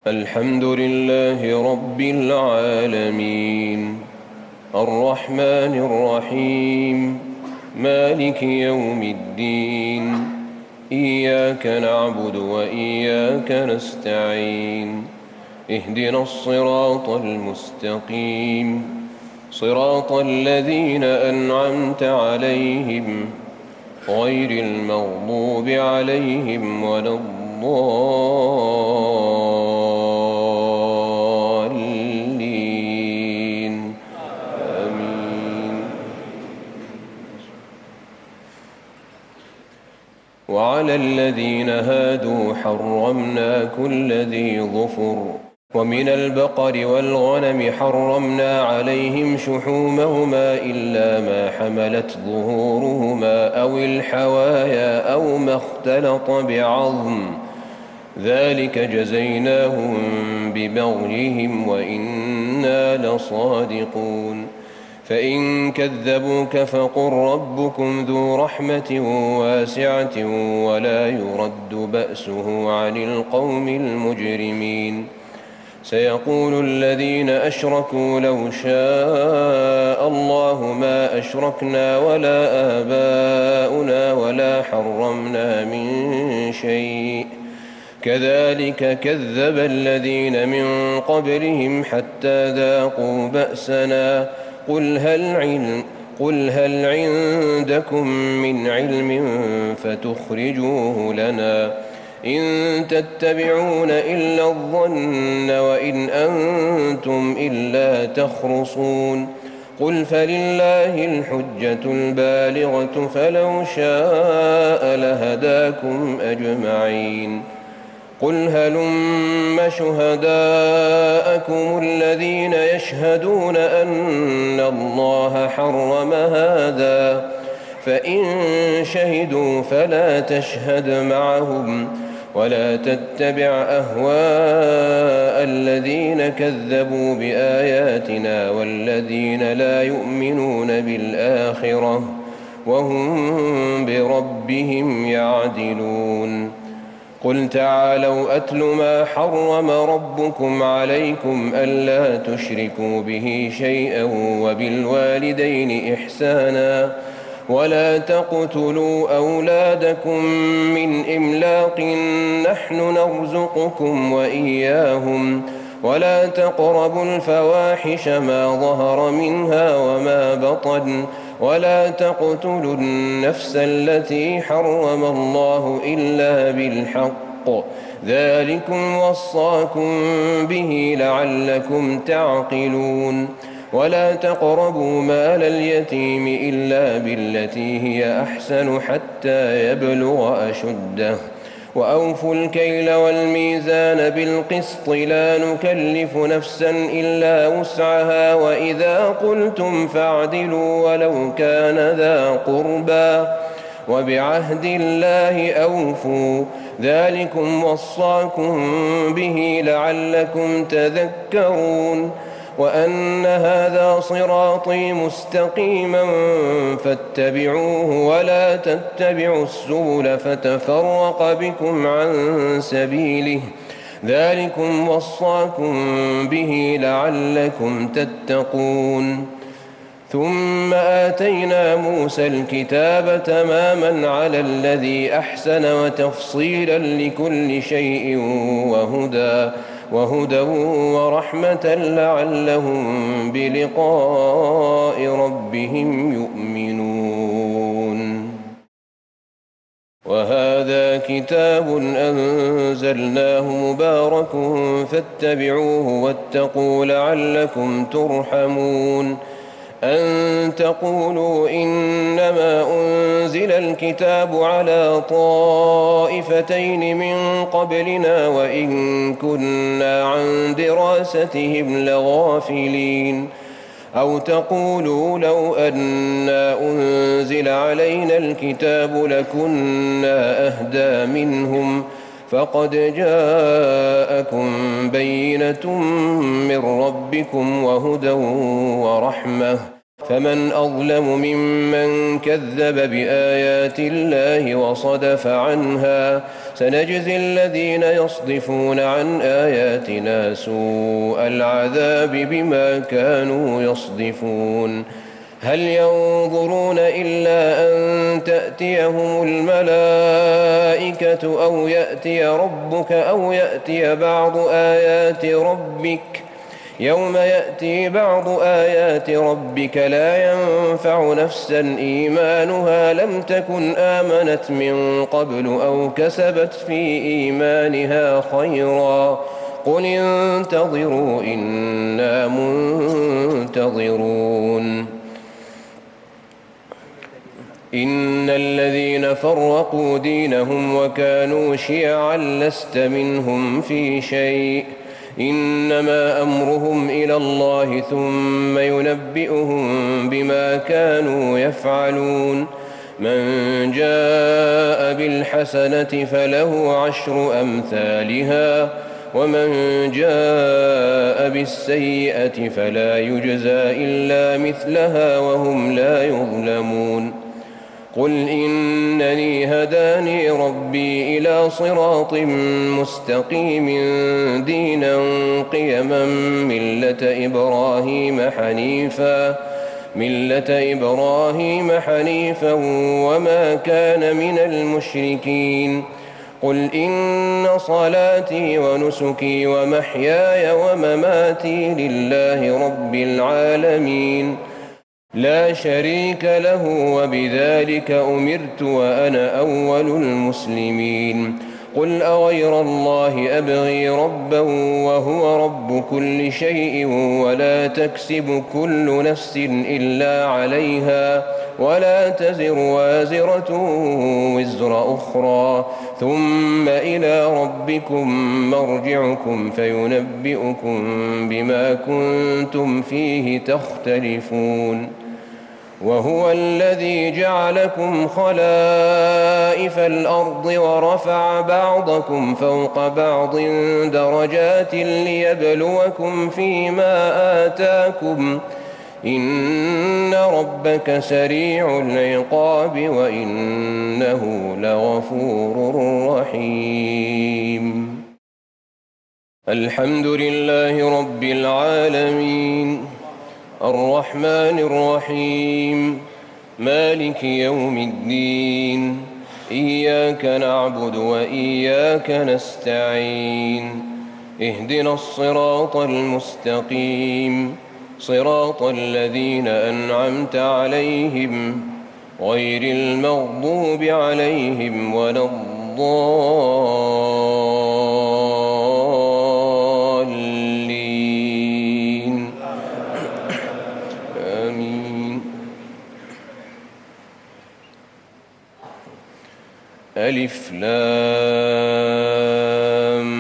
الحمد لله رب العالمين الرحمن الرحيم مالك يوم الدين إياك نعبد وإياك نستعين اهدنا الصراط المستقيم صراط الذين أنعمت عليهم غير المغضوب عليهم ولا الضالين آمين. وعلى الذين هادوا حرمنا كل ذي ظفر ومن البقر والغنم حرمنا عليهم شحومهما إلا ما حملت ظهورهما أو الحوايا أو ما اختلط بعظم ذلك جزيناهم ببغيهم وإنا لصادقون. فإن كذبوك فقل ربكم ذو رحمة واسعة ولا يرد بأسه عن القوم المجرمين. سيقول الذين أشركوا لو شاء الله ما أشركنا ولا آباؤنا ولا حرمنا من شيء كذلك كذب الذين من قبلهم حتى ذاقوا بأسنا قل هل عندكم من علم فتخرجوه لنا إن تتبعون إلا الظن وإن أنتم إلا تخرصون. قل فلله الحجة البالغة فلو شاء لهداكم أجمعين. قل هلم شهداءكم الذين يشهدون أن الله حرم هذا فإن شهدوا فلا تشهد معهم ولا تتبع أهواء الذين كذبوا بآياتنا والذين لا يؤمنون بالآخرة وهم بربهم يعدلون. قل تعالوا أتل ما حرم ربكم عليكم ألا تشركوا به شيئا وبالوالدين إحسانا ولا تقتلوا أولادكم من إملاق نحن نرزقكم وإياهم ولا تقربوا الفواحش ما ظهر منها وما بطن ولا تقتلوا النفس التي حرم الله إلا بالحق ذلكم وصاكم به لعلكم تعقلون. ولا تقربوا مال اليتيم إلا بالتي هي أحسن حتى يبلغ أشده وأوفوا الكيل والميزان بالقسط لا نكلف نفسا إلا وسعها وإذا قلتم فاعدلوا ولو كان ذا قربى وبعهد الله أوفوا ذلكم وصاكم به لعلكم تذكرون. وأن هذا صراطي مستقيما فاتبعوه ولا تتبعوا السبل فتفرق بكم عن سبيله ذلكم وصاكم به لعلكم تتقون. ثم آتينا موسى الكتاب تماما على الذي أحسن وتفصيلا لكل شيء وهدى ورحمة لعلهم بلقاء ربهم يؤمنون. وهذا كتاب أنزلناه مبارك فاتبعوه واتقوا لعلكم ترحمون. أن تقولوا إنما أنزل الكتاب على طائفتين من قبلنا وإن كنا عن دراستهم لغافلين أو تقولوا لو أنا أنزل علينا الكتاب لكنا أهدى منهم فقد جاءكم بينة من ربكم وهدى ورحمة فمن أظلم ممن كذب بآيات الله وصدف عنها سنجزي الذين يصدفون عن آياتنا سوء العذاب بما كانوا يصدفون هل ينظرون إلا أن تأتيهم الملائكة أو يأتي ربك أو يأتي بعض آيات ربك يوم يأتي بعض آيات ربك لا ينفع نفسا إيمانها لم تكن آمنت من قبل أو كسبت في إيمانها خيرا قل انتظروا إنا منتظرون إن الذين فرقوا دينهم وكانوا شيعا لست منهم في شيء إنما أمرهم إلى الله ثم ينبئهم بما كانوا يفعلون من جاء بالحسنة فله عشر أمثالها ومن جاء بالسيئة فلا يجزى إلا مثلها وهم لا يظلمون قل إنني هداني ربي إلى صراط مستقيم دينا قيما ملة إبراهيم حنيفا وما كان من المشركين قل إن صلاتي ونسكي ومحياي ومماتي لله رب العالمين لا شريك له وبذلك أمرت وأنا أول المسلمين قل أغير الله أبغي ربا وهو رب كل شيء ولا تكسب كل نفس إلا عليها ولا تزر وازرة وزر أخرى ثم إلى ربكم مرجعكم فينبئكم بما كنتم فيه تختلفون وهو الذي جعلكم خلائف الأرض ورفع بعضكم فوق بعض درجات ليبلوكم فيما آتاكم إن ربك سريع العقاب وإنه لغفور رحيم الحمد لله رب العالمين الرحمن الرحيم مالك يوم الدين إياك نعبد وإياك نستعين اهدنا الصراط المستقيم صراط الذين أنعمت عليهم غير المغضوب عليهم ولا الضالين آمين ألف لام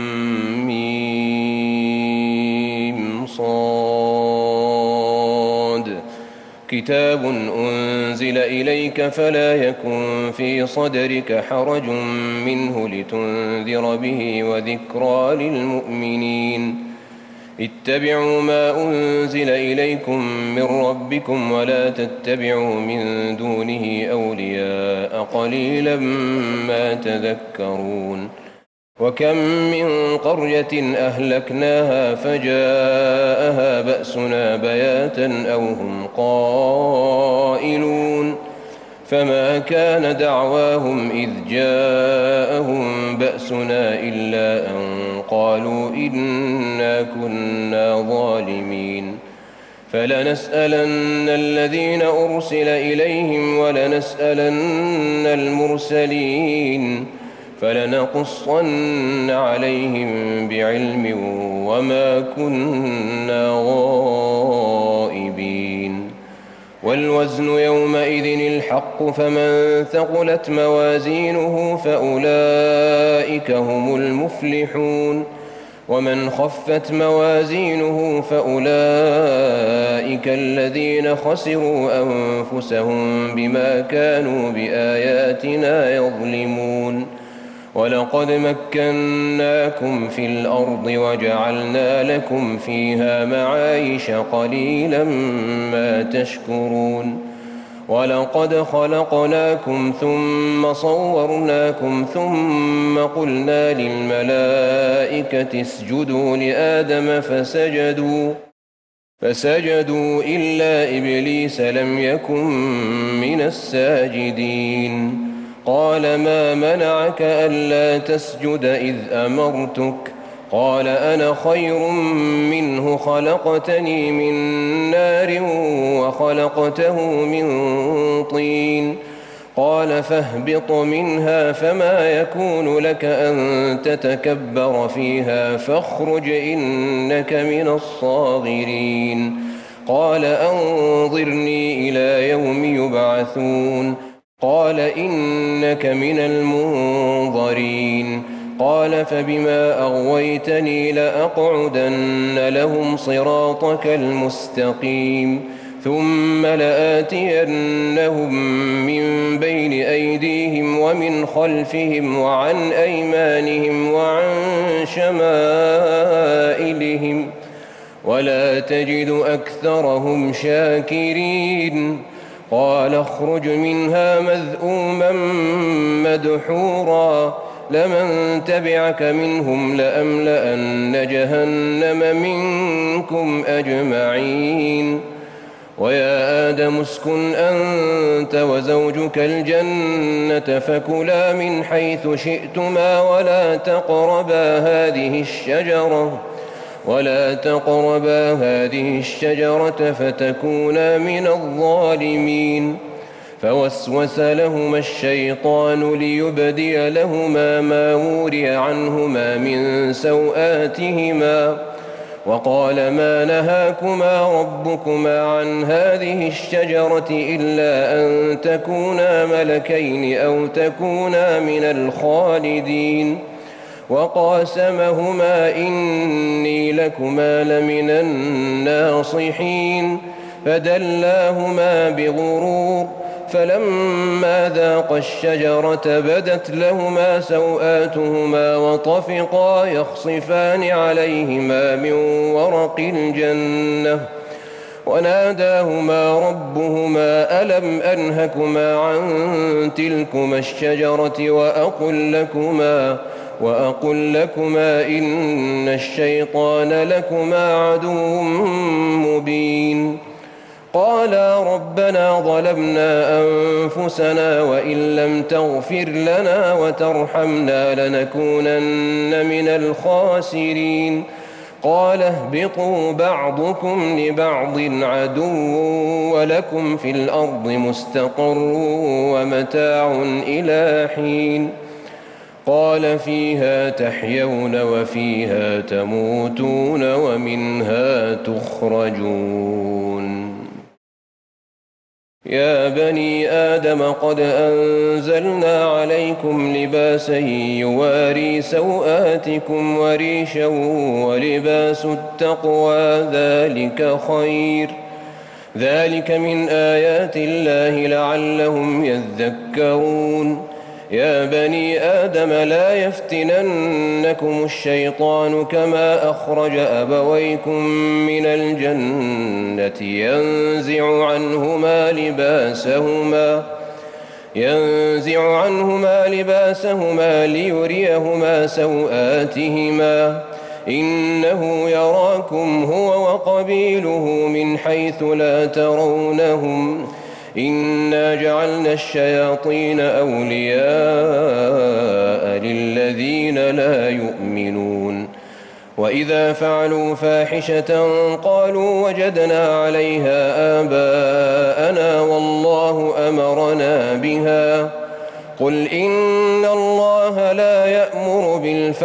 ميم صاد كتاب أنزل إليك فلا يكن في صدرك حرج منه لتنذر به وذكرى للمؤمنين اتبعوا ما أنزل إليكم من ربكم ولا تتبعوا من دونه أولياء قليلا ما تذكرون وكم من قرية أهلكناها فجاءها بأسنا بياتا أو هم قائلون فما كان دعواهم إذ جاءهم بأسنا إلا أن قالوا إنا كنا ظالمين فلنسألن الذين أرسل إليهم ولنسألن المرسلين فلنقصن عليهم بعلم وما كنا غائبين والوزن يومئذ الحق فمن ثقلت موازينه فأولئك هم المفلحون ومن خفت موازينه فأولئك الذين خسروا أنفسهم بما كانوا بآياتنا يظلمون ولقد مكناكم في الأرض وجعلنا لكم فيها معايش قليلا ما تشكرون ولقد خلقناكم ثم صورناكم ثم قلنا للملائكة اسجدوا لآدم فسجدوا إلا إبليس لم يكن من الساجدين قال ما منعك ألا تسجد إذ أمرتك قال أنا خير منه خلقتني من نار وخلقته من طين قال فاهبط منها فما يكون لك أن تتكبر فيها فاخرج إنك من الصاغرين قال أنظرني إلى يوم يبعثون قال إنك من المنظرين قال فبما أغويتني لأقعدن لهم صراطك المستقيم ثم لآتينهم من بين أيديهم ومن خلفهم وعن أيمانهم وعن شمائلهم ولا تجد أكثرهم شاكرين قال اخرج منها مذءوما مدحورا لمن تبعك منهم لأملأن جهنم منكم أجمعين ويا آدم اسكن أنت وزوجك الجنة فكلا من حيث شئتما ولا تقربا هذه الشجرة فتكونا من الظالمين فوسوس لهما الشيطان ليبدي لهما ما وري عنهما من سوآتهما وقال ما نهاكما ربكما عن هذه الشجرة إلا أن تكونا ملكين أو تكونا من الخالدين وقاسمهما إني لكما لمن الناصحين فدلاهما بغرور فلما ذاقا الشجرة بدت لهما سوآتهما وطفقا يخصفان عليهما من ورق الجنة وناداهما ربهما ألم أنهكما عن تلكما الشجرة وأقل لكما إن الشيطان لكما عدو مبين قالا ربنا ظلمنا أنفسنا وإن لم تغفر لنا وترحمنا لنكونن من الخاسرين قال اهبطوا بعضكم لبعض عدو ولكم في الأرض مستقر ومتاع إلى حين قال فيها تحيون وفيها تموتون ومنها تخرجون يا بني آدم قد أنزلنا عليكم لباسا يواري سوآتكم وريشا ولباس التقوى ذلك خير ذلك من آيات الله لعلهم يذكرون يا بني آدم لا يفتننكم الشيطان كما أخرج أبويكم من الجنة ينزع عنهما لباسهما ليريهما سوآتهما إنه يراكم هو وقبيله من حيث لا ترونهم إنا جعلنا الشياطين أولياء للذين لا يؤمنون وإذا فعلوا فاحشة قالوا وجدنا عليها آباءنا والله أمرنا بها قل إن الله لا يأمر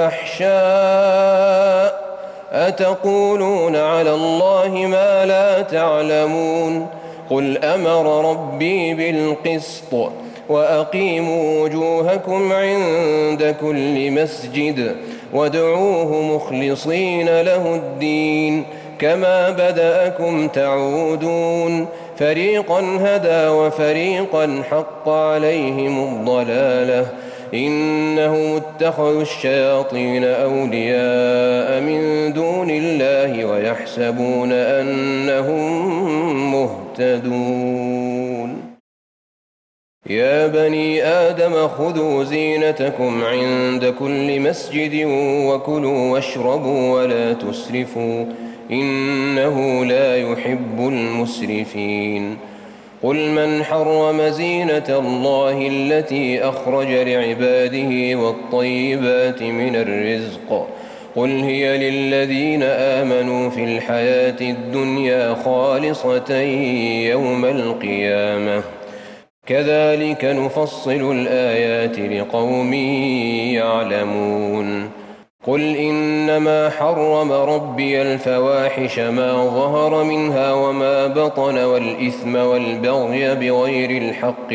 بالفحشاء أتقولون على الله ما لا تعلمون قل أمر ربي بالقسط وأقيموا وجوهكم عند كل مسجد وادعوه مخلصين له الدين كما بدأكم تعودون فريقا هدى وفريقا حق عليهم الضلالة إنهم اتخذوا الشياطين أولياء من دون الله ويحسبون أنهم مهتدون. يا بني آدم خذوا زينتكم عند كل مسجد وكلوا واشربوا ولا تسرفوا إنه لا يحب المسرفين. قل من حرم زينة الله التي أخرج لعباده والطيبات من الرزق قل هي للذين آمنوا في الحياة الدنيا خالصة يوم القيامة كذلك نفصل الآيات لقوم يعلمون. قل إنما حرم ربي الفواحش ما ظهر منها وما بطن والإثم والبغي بغير الحق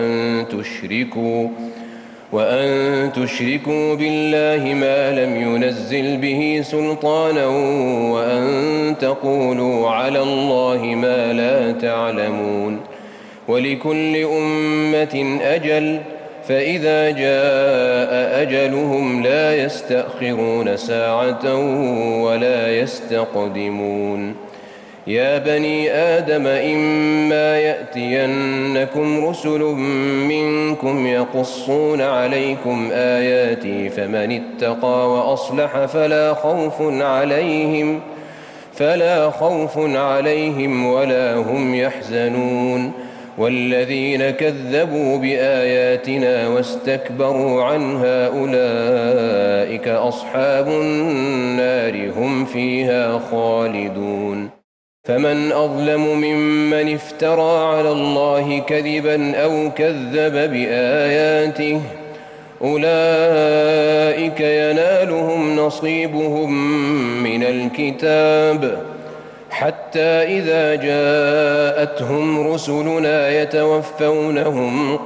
وأن تشركوا بالله ما لم ينزل به سلطانا وأن تقولوا على الله ما لا تعلمون. ولكل أمة أجل فإذا جاء أجلهم لا يستأخرون ساعة ولا يستقدمون. يا بني آدم إما يأتينكم رسل منكم يقصون عليكم آياتي فمن اتقى وأصلح فلا خوف عليهم ولا هم يحزنون. والذين كذبوا بآياتنا واستكبروا عنها أولئك أصحاب النار هم فيها خالدون. فمن أظلم ممن افترى على الله كذبا أو كذب بآياته أولئك ينالهم نصيبهم من الكتاب حتى إذا جاءتهم رسلنا يتوفونهم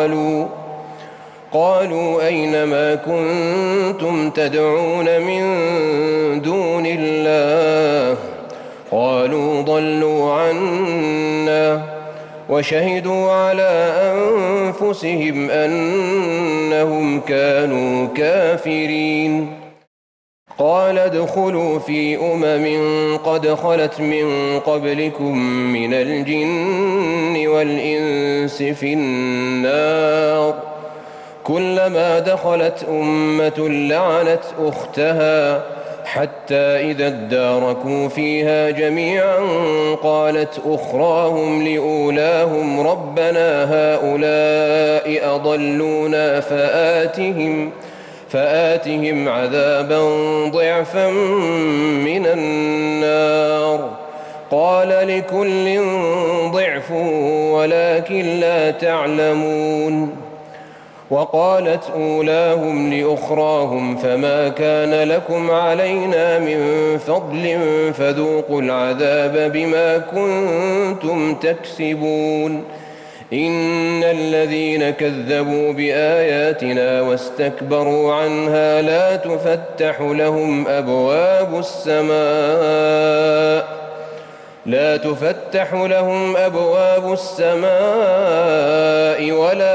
قالوا أين ما كنتم تدعون من دون الله قالوا ضلوا عنا وشهدوا على أنفسهم أنهم كانوا كافرين. قال ادخلوا في قد خلت من قبلكم من الجن والإنس في النار كلما دخلت أمة لعنت أختها حتى إذا اداركوا فيها جميعا قالت أخراهم لأولاهم ربنا هؤلاء أضلونا فآتهم عذابا ضعفا من النار قال لكل ضعف ولكن لا تعلمون. وقالت أولاهم لأخراهم فما كان لكم علينا من فضل فذوقوا العذاب بما كنتم تكسبون. إن الذين كذبوا بآياتنا واستكبروا عنها لا تفتح لهم أبواب السماء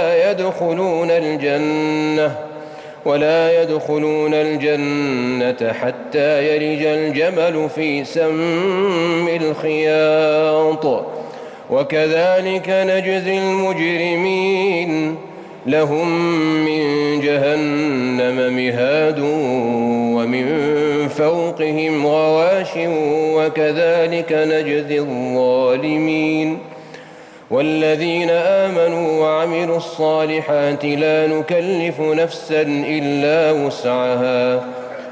ولا يدخلون الجنة حتى يلج الجمل في سم الخياط وكذلك نجزي المجرمين. لهم من جهنم مهاد ومن فوقهم غواش وكذلك نجزي الظالمين. والذين آمنوا وعملوا الصالحات لا نكلف نفسا إلا وسعها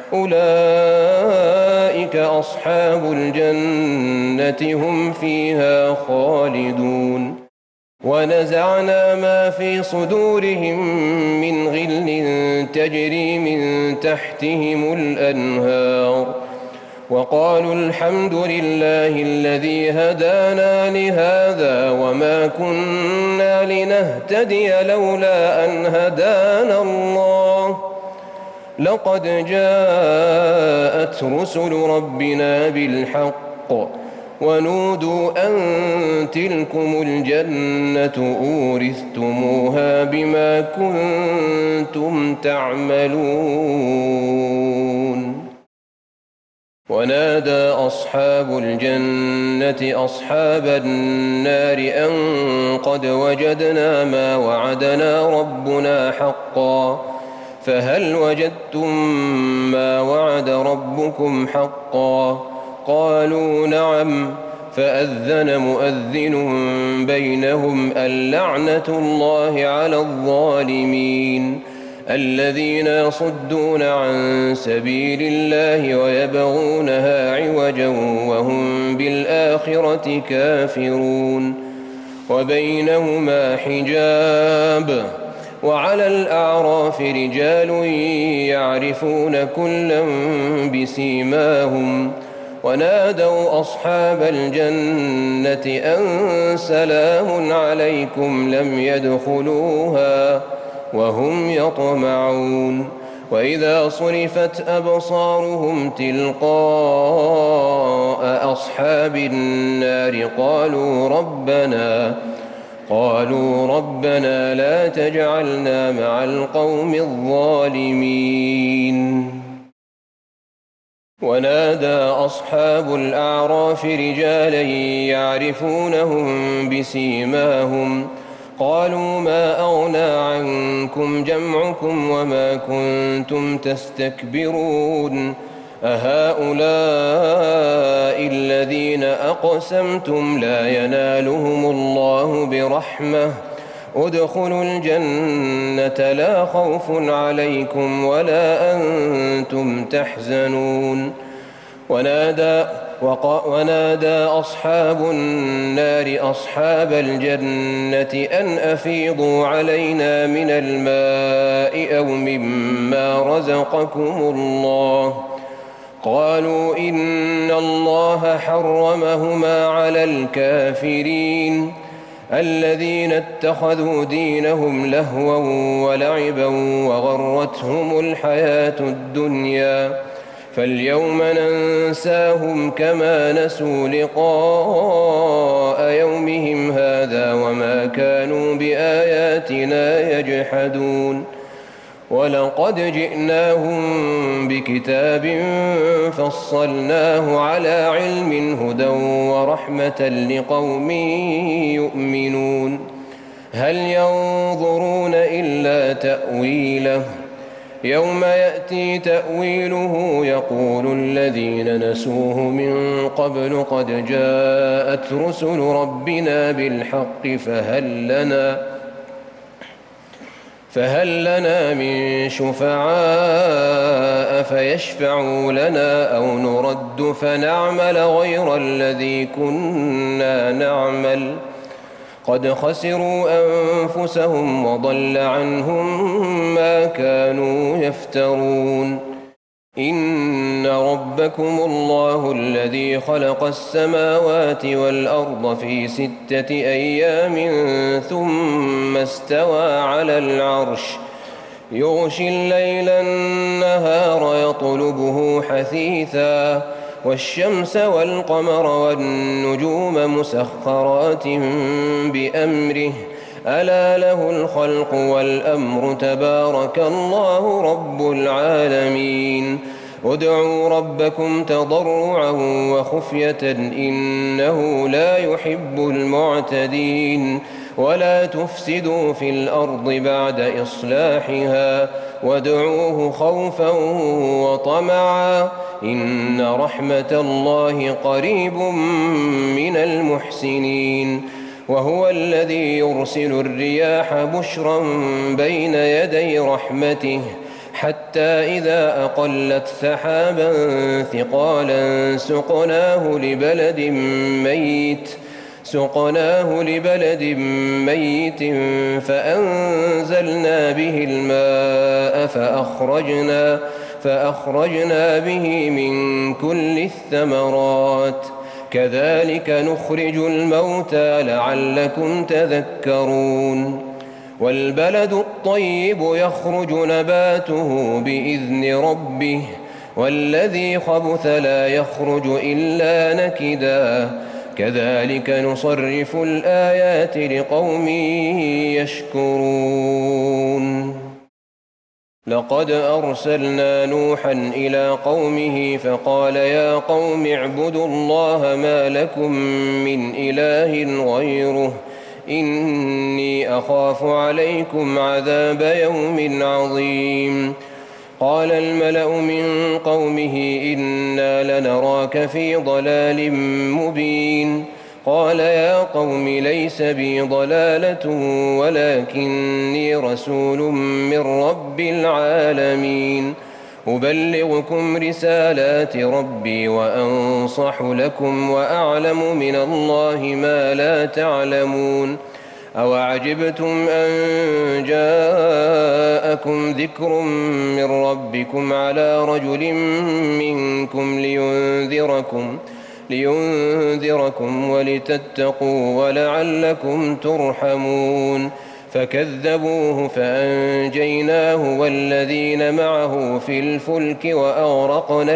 أولئك أصحاب الجنة هم فيها خالدون. ونزعنا ما في صدورهم من غل تجري من تحتهم الأنهار وقالوا الحمد لله الذي هدانا لهذا وما كنا لنهتدي لولا أن هدانا الله لقد جاءت رسل ربنا بالحق ونودوا أن تلكم الجنة أورثتموها بما كنتم تعملون. ونادى أصحاب الجنة أصحاب النار أن قد وجدنا ما وعدنا ربنا حقا فهل وجدتم ما وعد ربكم حقا؟ قالوا نعم. فأذن مؤذن بينهم اللعنة الله على الظالمين الذين يصدون عن سبيل الله ويبغونها عوجا وهم بالآخرة كافرون. وبينهما حجاب. وعلى الأعراف رجال يعرفون كلا بسيماهم ونادوا أصحاب الجنة أن سلام عليكم لم يدخلوها وهم يطمعون. وإذا صرفت أبصارهم تلقاء أصحاب النار قالوا ربنا لا تجعلنا مع القوم الظالمين. ونادى أصحاب الأعراف رجالا يعرفونهم بسيماهم قالوا ما أغنى عنكم جمعكم وما كنتم تستكبرون أهؤلاء الذين أقسمتم لا ينالهم الله برحمة ادخلوا الجنة لا خوف عليكم ولا أنتم تحزنون. ونادى أصحاب النار أصحاب الجنة أن أفيضوا علينا من الماء أو مما رزقكم الله قالوا إن الله حرمهما على الكافرين الذين اتخذوا دينهم لهوا ولعبا وغرتهم الحياة الدنيا فاليوم ننساهم كما نسوا لقاء يومهم هذا وما كانوا بآياتنا يجحدون. ولقد جئناهم بكتاب فصلناه على علم هدى ورحمة لقوم يؤمنون هل ينظرون إلا تأويله يوم يأتي تأويله يقول الذين نسوه من قبل قد جاءت رسل ربنا بالحق فهل لنا من شفعاء فيشفعوا لنا أو نرد فنعمل غير الذي كنا نعمل قد خسروا أنفسهم وضل عنهم ما كانوا يفترون. إن ربكم الله الذي خلق السماوات والأرض في 6 أيام ثم استوى على العرش يغشي الليل النهار يطلبه حثيثا والشمس والقمر والنجوم مسخرات بأمره ألا له الخلق والأمر تبارك الله رب العالمين. ادعوا ربكم تضرعا وخفية إنه لا يحب المعتدين ولا تفسدوا في الأرض بعد إصلاحها وادعوه خوفا وطمعا إن رحمة الله قريب من المحسنين. وهو الذي يرسل الرياح بشرا بين يدي رحمته حتى إذا أقلت سحابا ثقالا سقناه لبلد ميت فأنزلنا به الماء فأخرجنا به من كل الثمرات كذلك نخرج الموتى لعلكم تذكرون. والبلد الطيب يخرج نباته بإذن ربه والذي خبث لا يخرج إلا نكدا كذلك نصرف الآيات لقوم يشكرون لقد أرسلنا نوحا إلى قومه فقال يا قوم اعبدوا الله ما لكم من إله غيره إني أخاف عليكم عذاب يوم عظيم قال الملأ من قومه إنا لنراك في ضلال مبين قال يا قوم ليس بي ضلالة ولكني رسول من رب العالمين أبلغكم رسالات ربي وأنصح لكم وأعلم من الله ما لا تعلمون أوعجبتم أن جاءكم ذكر من ربكم على رجل منكم لينذركم ولتتقوا ولعلكم ترحمون فكذبوه فأنجيناه والذين معه في الفلك وأغرقنا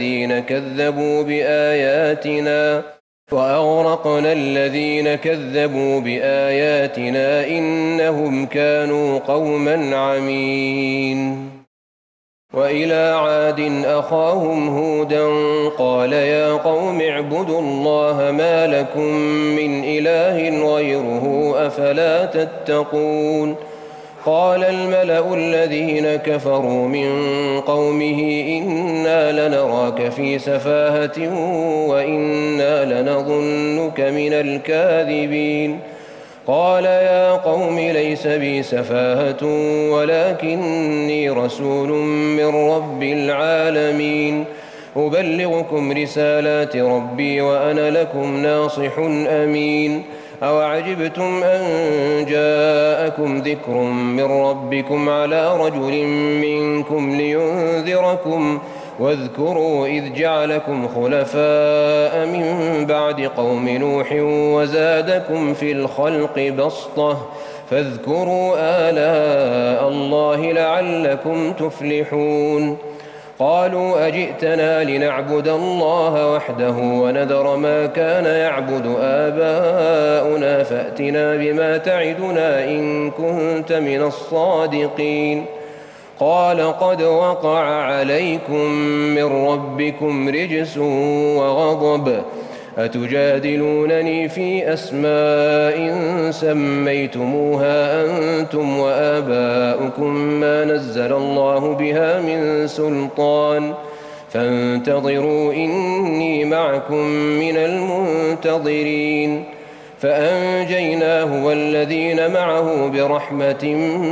الذين كذبوا بآياتنا إنهم كانوا قوما عمين وإلى عاد أخاهم هودا قال يا قوم اعبدوا الله ما لكم من إله غيره أفلا تتقون قال الملأ الذين كفروا من قومه إنا لنراك في سفاهة وإنا لنظنك من الكاذبين قال يا قوم ليس بي سفاهة ولكني رسول من رب العالمين أبلغكم رسالات ربي وأنا لكم ناصح أمين أوعجبتم أن جاءكم ذكر من ربكم على رجل منكم لينذركم واذكروا إذ جعلكم خلفاء من بعد قوم نوح وزادكم في الخلق بسطة فاذكروا آلاء الله لعلكم تفلحون قالوا أجئتنا لنعبد الله وحده ونذر ما كان يعبد آباؤنا فأتنا بما تعدنا إن كنت من الصادقين قال قد وقع عليكم من ربكم رجس وغضب أتجادلونني في أسماء سميتموها أنتم وآباؤكم ما نزل الله بها من سلطان فانتظروا إني معكم من المنتظرين فأنجيناه والذين معه برحمة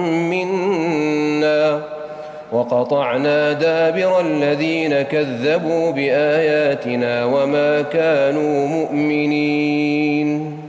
منا وقطعنا دابر الذين كذبوا بآياتنا وما كانوا مؤمنين